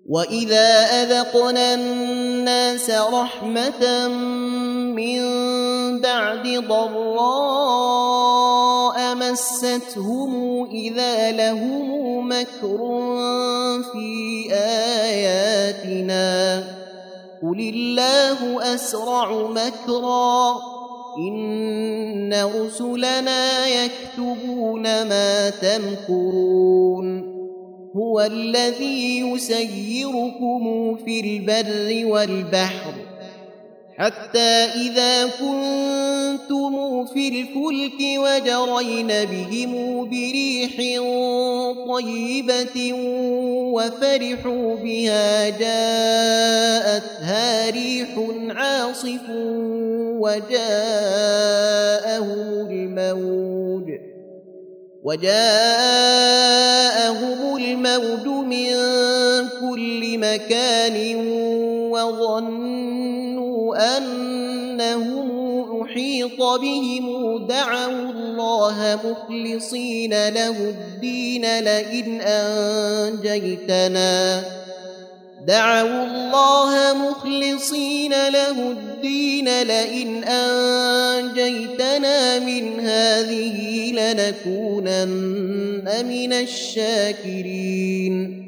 وإذا أذقنا الناس رحمة من بعد ضراء مستهم إذا لهم مكر في آياتنا قل الله أسرع مكرا إن رسلنا يكتبون ما تمكرون هو الذي يسيركم في البر والبحر حتى إذا كنتم في الفلك وجرين بهم بريح طيبة وفرحوا بها جاءتها ريح عاصف وجاءهم الموج من كل مكان وظنوا أنهم أحيط بهم دعوا الله مخلصين له الدين لئن أنجيتنا من هذه لنكونن من الشاكرين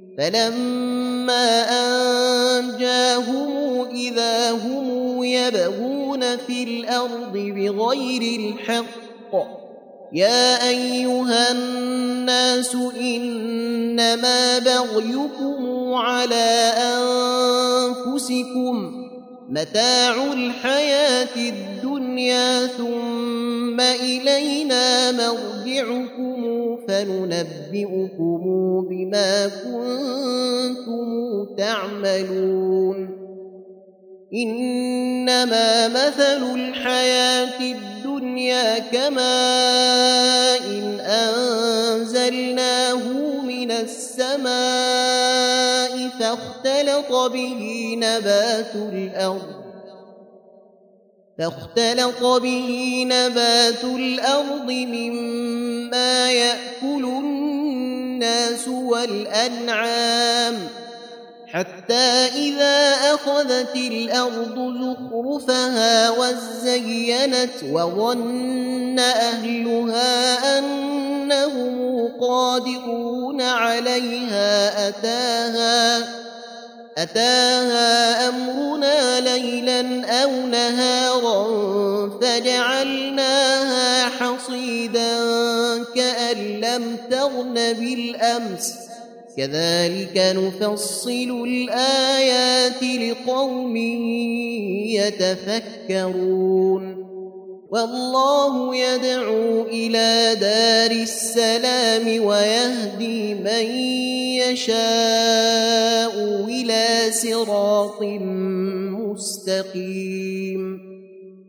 فلما أنجاهم إذا هم يبغون في الأرض بغير الحق يا أيها الناس إنما بغيكم على أنفسكم متاع الحياة الدنيا ثم إلينا مرجعكم فننبئكم بما كنتم تعملون إنما مثل الحياة الدنيا كماء أنزلناه من السماء فاختلط به نبات الأرض مما يأكل الناس والأنعام حتى إذا أخذت الأرض زخرفها وزينت وظن أهلها أنهم قادرون عليها أتاها أمرنا ليلا أو نهارا فجعلناها حصيدا كأن لم تغن بالأمس كذلك نفصل الآيات لقوم يتفكرون والله يدعو إلى دار السلام ويهدي من يشاء إلى صراط مستقيم